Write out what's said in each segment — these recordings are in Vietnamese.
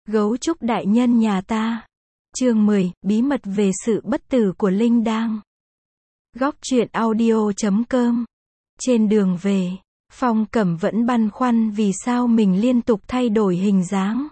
Gấu trúc đại nhân nhà ta. Chương 10, bí mật về sự bất tử của Linh Đang. Góc truyện audio.com. Trên đường về, Phong Cẩm vẫn băn khoăn vì sao mình liên tục thay đổi hình dáng.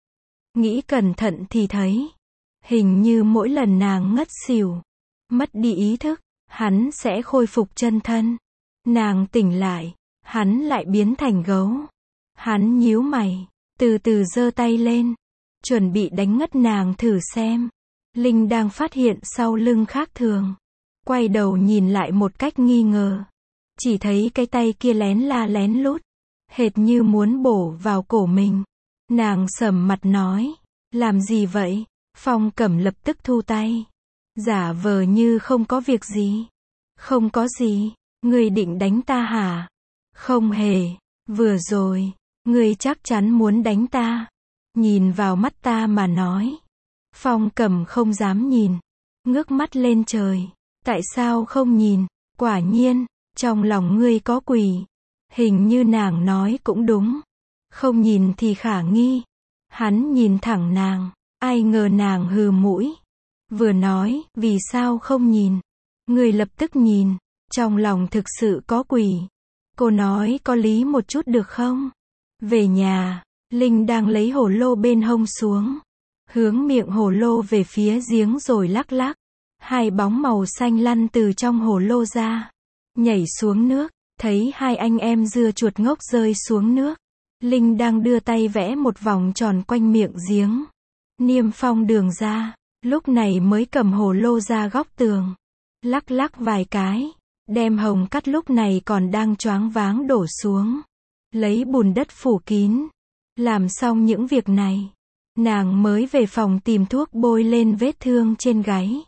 Nghĩ cẩn thận thì thấy, hình như mỗi lần nàng ngất xỉu, mất đi ý thức, hắn sẽ khôi phục chân thân. Nàng tỉnh lại, hắn lại biến thành gấu. Hắn nhíu mày, từ từ giơ tay lên, chuẩn bị đánh ngất nàng thử xem. Linh đang phát hiện sau lưng khác thường, quay đầu nhìn lại một cách nghi ngờ. Chỉ thấy cái tay kia lén la lén lút, hệt như muốn bổ vào cổ mình. Nàng sầm mặt nói, làm gì vậy? Phong Cẩm lập tức thu tay, giả vờ như không có việc gì. Không có gì, ngươi định đánh ta hả? Không hề, vừa rồi, ngươi chắc chắn muốn đánh ta. Nhìn vào mắt ta mà nói. Phong Cẩm không dám nhìn, ngước mắt lên trời. Tại sao không nhìn? Quả nhiên, trong lòng ngươi có quỷ. Hình như nàng nói cũng đúng. Không nhìn thì khả nghi. Hắn nhìn thẳng nàng, ai ngờ nàng hừ mũi. Vừa nói, vì sao không nhìn? Ngươi lập tức nhìn, trong lòng thực sự có quỷ. Cô nói có lý một chút được không? Về nhà, Linh đang lấy hồ lô bên hông xuống, hướng miệng hồ lô về phía giếng rồi lắc lắc. Hai bóng màu xanh lăn từ trong hồ lô ra, nhảy xuống nước, thấy hai anh em dưa chuột ngốc rơi xuống nước. Linh đang đưa tay vẽ một vòng tròn quanh miệng giếng, niêm phong đường ra, lúc này mới cầm hồ lô ra góc tường, lắc lắc vài cái, đem hồng cắt lúc này còn đang choáng váng đổ xuống, lấy bùn đất phủ kín. Làm xong những việc này, nàng mới về phòng tìm thuốc bôi lên vết thương trên gáy.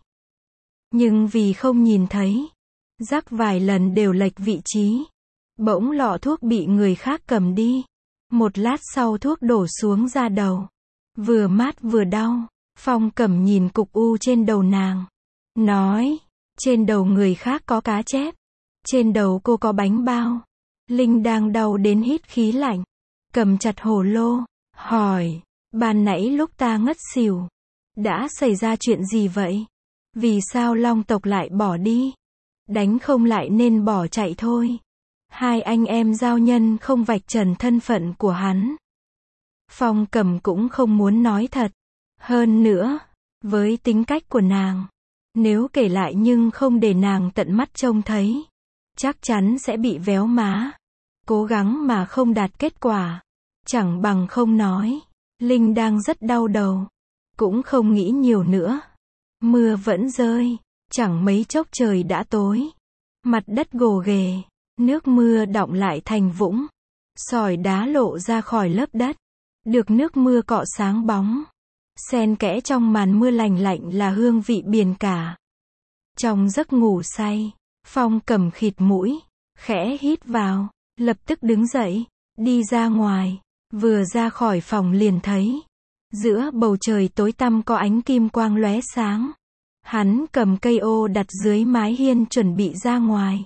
Nhưng vì không nhìn thấy, rắc vài lần đều lệch vị trí. Bỗng lọ thuốc bị người khác cầm đi. Một lát sau thuốc đổ xuống da đầu. Vừa mát vừa đau. Phong Cẩm nhìn cục u trên đầu nàng, nói, trên đầu người khác có cá chép, trên đầu cô có bánh bao. Linh đang đau đến hít khí lạnh, cầm chặt hồ lô, hỏi, ban nãy lúc ta ngất xỉu, đã xảy ra chuyện gì vậy? Vì sao Long tộc lại bỏ đi? Đánh không lại nên bỏ chạy thôi. Hai anh em giao nhân không vạch trần thân phận của hắn. Phong Cẩm cũng không muốn nói thật. Hơn nữa, với tính cách của nàng, nếu kể lại nhưng không để nàng tận mắt trông thấy, chắc chắn sẽ bị véo má. Cố gắng mà không đạt kết quả, chẳng bằng không nói. Linh đang rất đau đầu, cũng không nghĩ nhiều nữa. Mưa vẫn rơi, chẳng mấy chốc trời đã tối. Mặt đất gồ ghề, nước mưa đọng lại thành vũng. Sỏi đá lộ ra khỏi lớp đất, được nước mưa cọ sáng bóng. Xen kẽ trong màn mưa lành lạnh là hương vị biển cả. Trong giấc ngủ say, Phong Cẩm khịt mũi, khẽ hít vào, lập tức đứng dậy, đi ra ngoài. Vừa ra khỏi phòng liền thấy, giữa bầu trời tối tăm có ánh kim quang lóe sáng. Hắn cầm cây ô đặt dưới mái hiên chuẩn bị ra ngoài.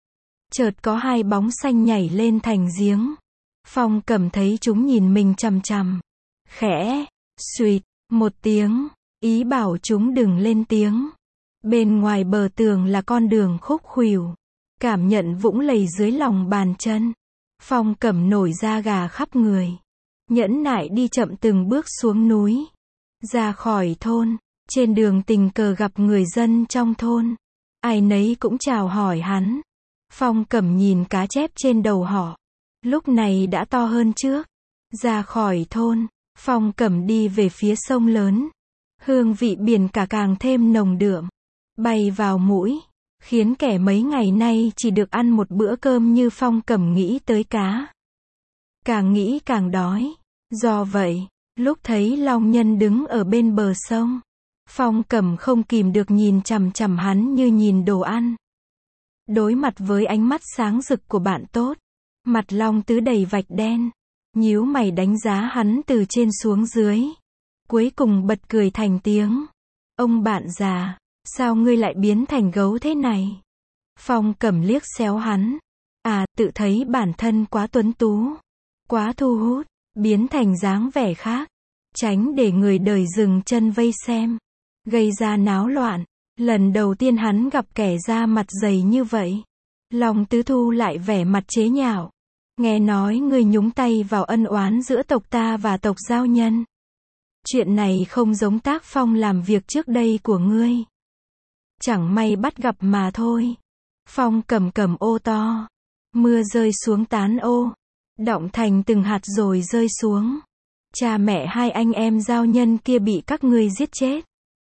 Chợt có hai bóng xanh nhảy lên thành giếng. Phong Cẩm thấy chúng nhìn mình chằm chằm. Khẽ, suýt, một tiếng, ý bảo chúng đừng lên tiếng. Bên ngoài bờ tường là con đường khúc khuỷu. Cảm nhận vũng lầy dưới lòng bàn chân. Phong Cẩm nổi da gà khắp người. Nhẫn nại đi chậm từng bước xuống núi. Ra khỏi thôn, trên đường tình cờ gặp người dân trong thôn. Ai nấy cũng chào hỏi hắn. Phong Cẩm nhìn cá chép trên đầu họ. Lúc này đã to hơn trước. Ra khỏi thôn, Phong Cẩm đi về phía sông lớn. Hương vị biển cả càng thêm nồng đượm, bay vào mũi, khiến kẻ mấy ngày nay chỉ được ăn một bữa cơm như Phong Cẩm nghĩ tới cá. Càng nghĩ càng đói. Do vậy, lúc thấy Long Nhân đứng ở bên bờ sông, Phong Cẩm không kìm được nhìn chằm chằm hắn như nhìn đồ ăn. Đối mặt với ánh mắt sáng rực của bạn tốt, mặt Long Tứ đầy vạch đen, nhíu mày đánh giá hắn từ trên xuống dưới. Cuối cùng bật cười thành tiếng. Ông bạn già, sao ngươi lại biến thành gấu thế này? Phong Cẩm liếc xéo hắn. À, tự thấy bản thân quá tuấn tú, quá thu hút, biến thành dáng vẻ khác. tránh để người đời dừng chân vây xem, gây ra náo loạn. Lần đầu tiên hắn gặp kẻ da mặt dày như vậy. Long Tứ thu lại vẻ mặt chế nhạo. Nghe nói ngươi nhúng tay vào ân oán giữa tộc ta và tộc Giao Nhân. Chuyện này không giống tác phong làm việc trước đây của ngươi. Chẳng may bắt gặp mà thôi. Phong cầm cầm ô to. Mưa rơi xuống tán ô. Đọng thành từng hạt rồi rơi xuống. Cha mẹ hai anh em Giao Nhân kia bị các ngươi giết chết.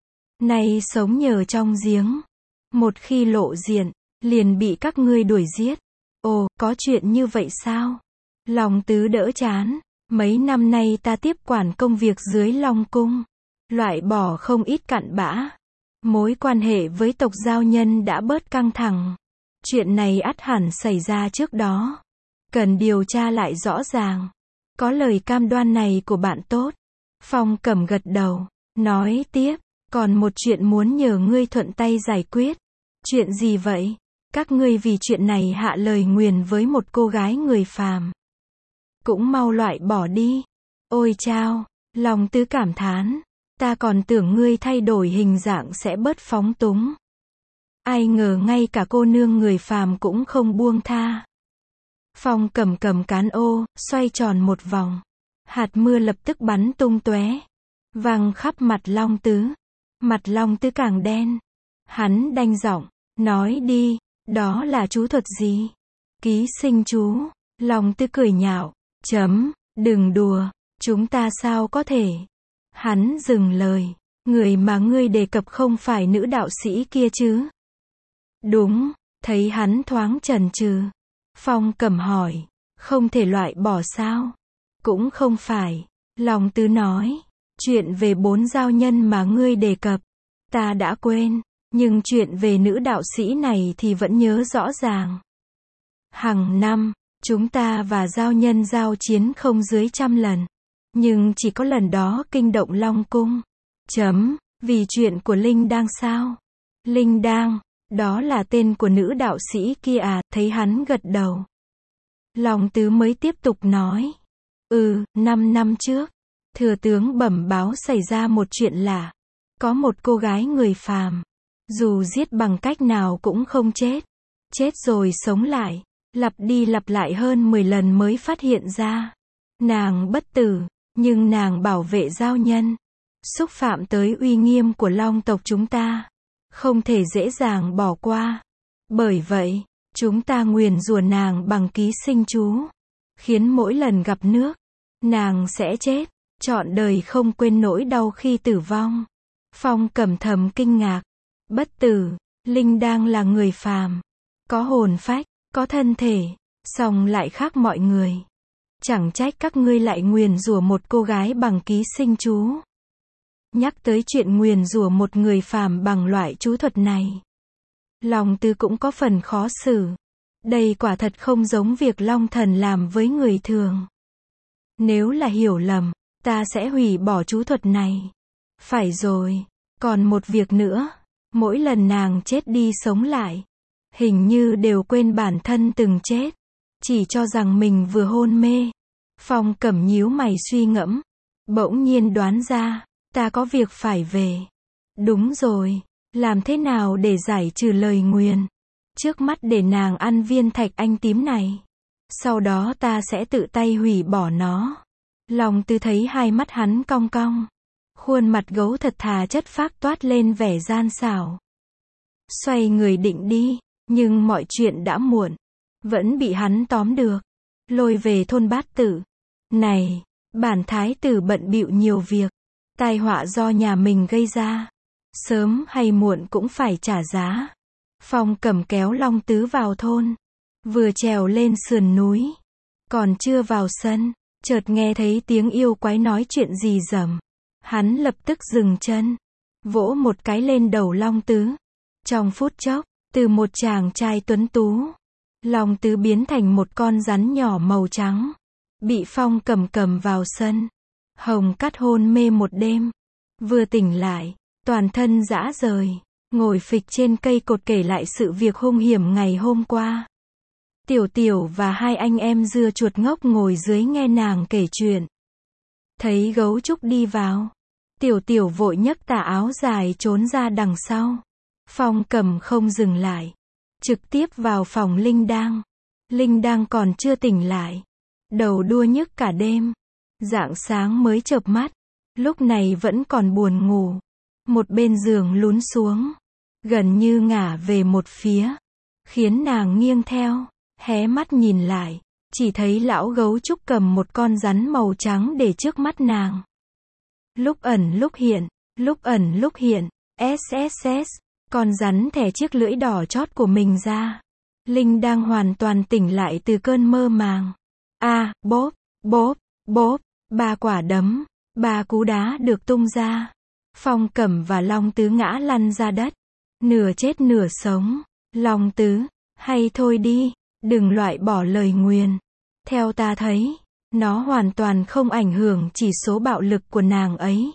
Nay sống nhờ trong giếng. Một khi lộ diện, liền bị các ngươi đuổi giết. Ồ, có chuyện như vậy sao? Long Tứ đỡ chán. Mấy năm nay ta tiếp quản công việc dưới Long Cung. Loại bỏ không ít cặn bã. Mối quan hệ với tộc Giao Nhân đã bớt căng thẳng. Chuyện này ắt hẳn xảy ra trước đó. Cần điều tra lại rõ ràng. Có lời cam đoan này của bạn tốt. Phong Cẩm gật đầu. Nói tiếp. Còn một chuyện muốn nhờ ngươi thuận tay giải quyết. Chuyện gì vậy? Các ngươi vì chuyện này hạ lời nguyền với một cô gái người phàm. Cũng mau loại bỏ đi. Ôi chao, Long Tứ cảm thán. Ta còn tưởng ngươi thay đổi hình dạng sẽ bớt phóng túng. Ai ngờ ngay cả cô nương người phàm cũng không buông tha. Phong cầm cầm cán ô, xoay tròn một vòng. Hạt mưa lập tức bắn tung tóe, văng khắp mặt Long Tứ. Mặt Long Tứ càng đen. Hắn đanh giọng, nói đi, đó là chú thuật gì? Ký sinh chú. Long Tứ cười nhạo, đừng đùa, chúng ta sao có thể? Hắn dừng lời, người mà ngươi đề cập không phải nữ đạo sĩ kia chứ? Đúng, thấy hắn thoáng chần chừ. Phong Cẩm hỏi, không thể loại bỏ sao? Cũng không phải. Long Tứ nói, chuyện về 4 giao nhân mà ngươi đề cập, ta đã quên, nhưng chuyện về nữ đạo sĩ này thì vẫn nhớ rõ ràng. Hằng năm, chúng ta và giao nhân giao chiến không dưới 100 lần. Nhưng chỉ có lần đó kinh động Long Cung. Vì chuyện của Linh Đang sao? Linh Đang, đó là tên của nữ đạo sĩ kia à? Thấy hắn gật đầu. Long Tứ mới tiếp tục nói. 5 năm trước, thừa tướng bẩm báo xảy ra một chuyện lạ. Có một cô gái người phàm. Dù giết bằng cách nào cũng không chết. Chết rồi sống lại. Lặp đi lặp lại hơn 10 lần mới phát hiện ra. Nàng bất tử, nhưng nàng bảo vệ giao nhân. Xúc phạm tới uy nghiêm của Long tộc chúng ta. Không thể dễ dàng bỏ qua. Bởi vậy, chúng ta nguyền rủa nàng bằng ký sinh chú. Khiến mỗi lần gặp nước, nàng sẽ chết. Trọn đời không quên nỗi đau khi tử vong. Phong Cẩm thầm kinh ngạc. Bất tử, Linh Đang là người phàm. Có hồn phách, có thân thể, song lại khác mọi người. Chẳng trách các ngươi lại nguyền rủa một cô gái bằng ký sinh chú. Nhắc tới chuyện nguyền rủa một người phàm bằng loại chú thuật này, Long Tứ cũng có phần khó xử. Đây quả thật không giống việc Long Thần làm với người thường. Nếu là hiểu lầm, ta sẽ hủy bỏ chú thuật này. Phải rồi, còn một việc nữa. Mỗi lần nàng chết đi sống lại, hình như đều quên bản thân từng chết. Chỉ cho rằng mình vừa hôn mê. Phong Cẩm nhíu mày suy ngẫm. Bỗng nhiên đoán ra, ta có việc phải về. Đúng rồi, làm thế nào để giải trừ lời nguyền? Trước mắt để nàng ăn viên thạch anh tím này. Sau đó ta sẽ tự tay hủy bỏ nó. Long Tứ thấy hai mắt hắn cong cong. Khuôn mặt gấu thật thà chất phác toát lên vẻ gian xảo. Xoay người định đi, nhưng mọi chuyện đã muộn. Vẫn bị hắn tóm được. Lôi về thôn Bát Tử. Này, bản thái tử bận bịu nhiều việc. Tai họa do nhà mình gây ra. Sớm hay muộn cũng phải trả giá. Phong Cẩm kéo Long Tứ vào thôn. Vừa trèo lên sườn núi. Còn chưa vào sân, chợt nghe thấy tiếng yêu quái nói chuyện gì rầm. Hắn lập tức dừng chân. Vỗ một cái lên đầu Long Tứ. Trong phút chốc, từ một chàng trai tuấn tú, Long Tứ biến thành một con rắn nhỏ màu trắng. Bị Phong Cẩm cầm vào sân. Hồng Cát hôn mê một đêm. Vừa tỉnh lại, toàn thân rã rời. Ngồi phịch trên cây cột kể lại sự việc hung hiểm ngày hôm qua. Tiểu Tiểu và hai anh em dưa chuột ngốc ngồi dưới nghe nàng kể chuyện. Thấy gấu trúc đi vào, Tiểu Tiểu vội nhấc tà áo dài trốn ra đằng sau. Phong Cẩm không dừng lại, trực tiếp vào phòng Linh Đang. Linh Đang còn chưa tỉnh lại, đầu đua nhức cả đêm. Rạng sáng mới chợp mắt, lúc này vẫn còn buồn ngủ. Một bên giường lún xuống, gần như ngả về một phía, khiến nàng nghiêng theo, hé mắt nhìn lại, chỉ thấy lão gấu trúc cầm một con rắn màu trắng để trước mắt nàng. Lúc ẩn lúc hiện, lúc ẩn lúc hiện, SSS, con rắn thè chiếc lưỡi đỏ chót của mình ra. Linh đang hoàn toàn tỉnh lại từ cơn mơ màng. Bóp, bóp, bóp, 3 quả đấm, 3 cú đá được tung ra. Phong Cẩm và Long Tứ ngã lăn ra đất, nửa chết nửa sống. Long Tứ, hay thôi đi, đừng loại bỏ lời nguyền. Theo ta thấy, nó hoàn toàn không ảnh hưởng chỉ số bạo lực của nàng ấy.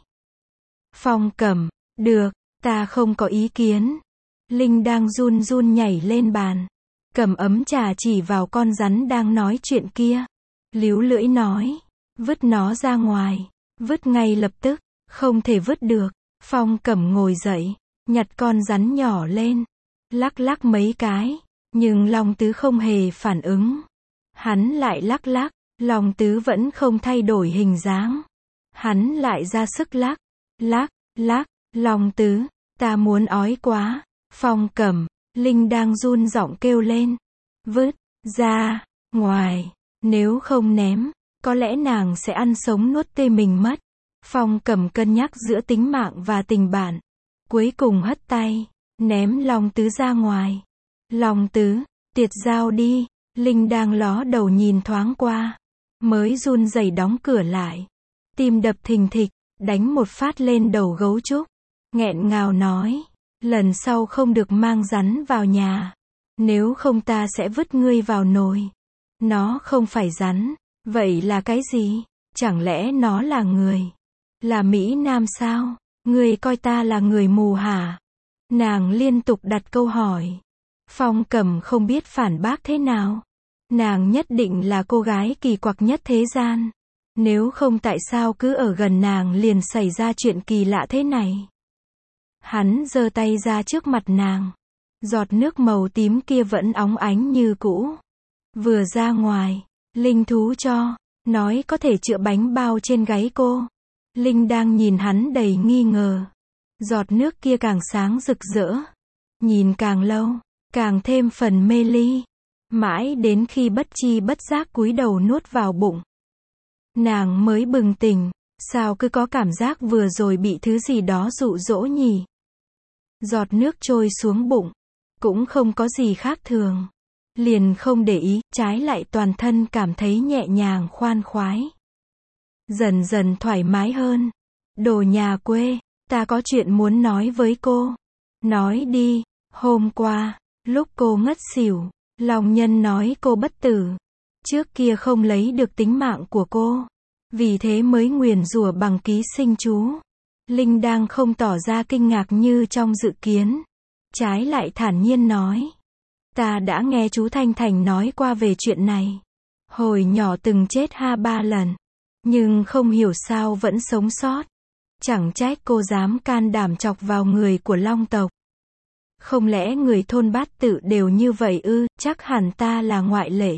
Phong Cẩm, được, ta không có ý kiến. Linh đang run run nhảy lên bàn, cầm ấm trà chỉ vào con rắn đang nói chuyện kia. Líu lưỡi nói, vứt nó ra ngoài, vứt ngay lập tức, không thể vứt được. Phong Cẩm ngồi dậy, nhặt con rắn nhỏ lên, lắc lắc mấy cái, nhưng Long Tứ không hề phản ứng. Hắn lại lắc lắc, Long Tứ vẫn không thay đổi hình dáng. Hắn lại ra sức lắc, lắc, lắc, Long Tứ, ta muốn ói quá. Phong Cẩm, Linh đang run giọng kêu lên, vứt ra ngoài, nếu không ném, có lẽ nàng sẽ ăn sống nuốt tươi mình mất. Phong Cẩm cân nhắc giữa tính mạng và tình bạn, cuối cùng hất tay, ném Long Tứ ra ngoài. Long Tứ, tiệt giao đi. Linh đang ló đầu nhìn thoáng qua, mới run rẩy đóng cửa lại. Tim đập thình thịch, đánh một phát lên đầu gấu trúc, nghẹn ngào nói, lần sau không được mang rắn vào nhà, nếu không ta sẽ vứt ngươi vào nồi. Nó không phải rắn, vậy là cái gì? Chẳng lẽ nó là người? Là Mỹ Nam sao? Ngươi coi ta là người mù hả? Nàng liên tục đặt câu hỏi. Phong Cẩm không biết phản bác thế nào. Nàng nhất định là cô gái kỳ quặc nhất thế gian. Nếu không tại sao cứ ở gần nàng liền xảy ra chuyện kỳ lạ thế này. Hắn giơ tay ra trước mặt nàng. Giọt nước màu tím kia vẫn óng ánh như cũ. Vừa ra ngoài, Linh thú cho, nói có thể chữa bánh bao trên gáy cô. Linh đang nhìn hắn đầy nghi ngờ. Giọt nước kia càng sáng rực rỡ. Nhìn càng lâu, càng thêm phần mê ly. Mãi đến khi bất chi bất giác cúi đầu nuốt vào bụng. Nàng mới bừng tỉnh, sao cứ có cảm giác vừa rồi bị thứ gì đó dụ dỗ nhỉ? Giọt nước trôi xuống bụng, cũng không có gì khác thường. Liền không để ý, trái lại toàn thân cảm thấy nhẹ nhàng khoan khoái. Dần dần thoải mái hơn. Đồ nhà quê, ta có chuyện muốn nói với cô. Nói đi, hôm qua, lúc cô ngất xỉu, Long Nhân nói cô bất tử. Trước kia không lấy được tính mạng của cô, vì thế mới nguyền rủa bằng ký sinh chú. Linh đang không tỏ ra kinh ngạc như trong dự kiến. Trái lại thản nhiên nói. Ta đã nghe chú Thanh Thành nói qua về chuyện này. Hồi nhỏ từng chết 2-3 lần. Nhưng không hiểu sao vẫn sống sót. Chẳng trách cô dám can đảm chọc vào người của Long tộc. Không lẽ người thôn Bát Tự đều như vậy ư? Chắc hẳn ta là ngoại lệ.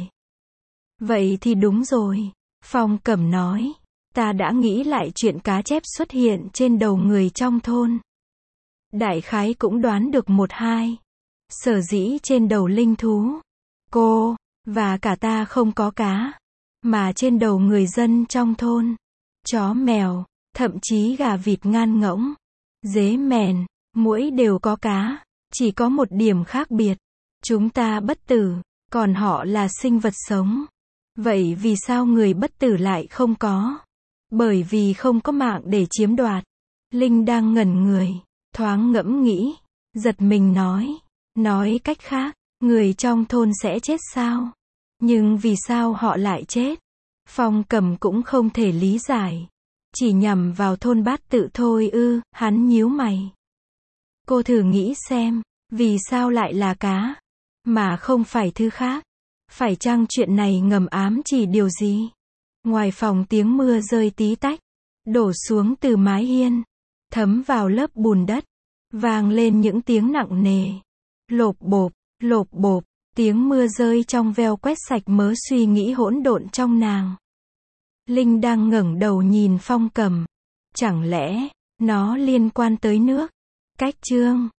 Vậy thì đúng rồi. Phong Cẩm nói. Ta đã nghĩ lại chuyện cá chép xuất hiện trên đầu người trong thôn. Đại khái cũng đoán được 1-2. Sở dĩ trên đầu linh thú, cô, và cả ta không có cá. Mà trên đầu người dân trong thôn, chó mèo, thậm chí gà vịt ngan ngỗng, dế mèn, muỗi đều có cá. Chỉ có một điểm khác biệt. Chúng ta bất tử, còn họ là sinh vật sống. Vậy vì sao người bất tử lại không có? Bởi vì không có mạng để chiếm đoạt. Linh đang ngẩn người, thoáng ngẫm nghĩ, giật mình nói. Nói cách khác, người trong thôn sẽ chết sao? Nhưng vì sao họ lại chết? Phong Cẩm cũng không thể lý giải. Chỉ nhằm vào thôn Bát Tự thôi ư? Hắn nhíu mày. Cô thử nghĩ xem, vì sao lại là cá, mà không phải thứ khác? Phải chăng chuyện này ngầm ám chỉ điều gì? Ngoài phòng tiếng mưa rơi tí tách, đổ xuống từ mái hiên, thấm vào lớp bùn đất, vang lên những tiếng nặng nề. Lộp bộp, tiếng mưa rơi trong veo quét sạch mớ suy nghĩ hỗn độn trong nàng. Linh đang ngẩng đầu nhìn Phong Cẩm. Chẳng lẽ, nó liên quan tới nước? Cách chương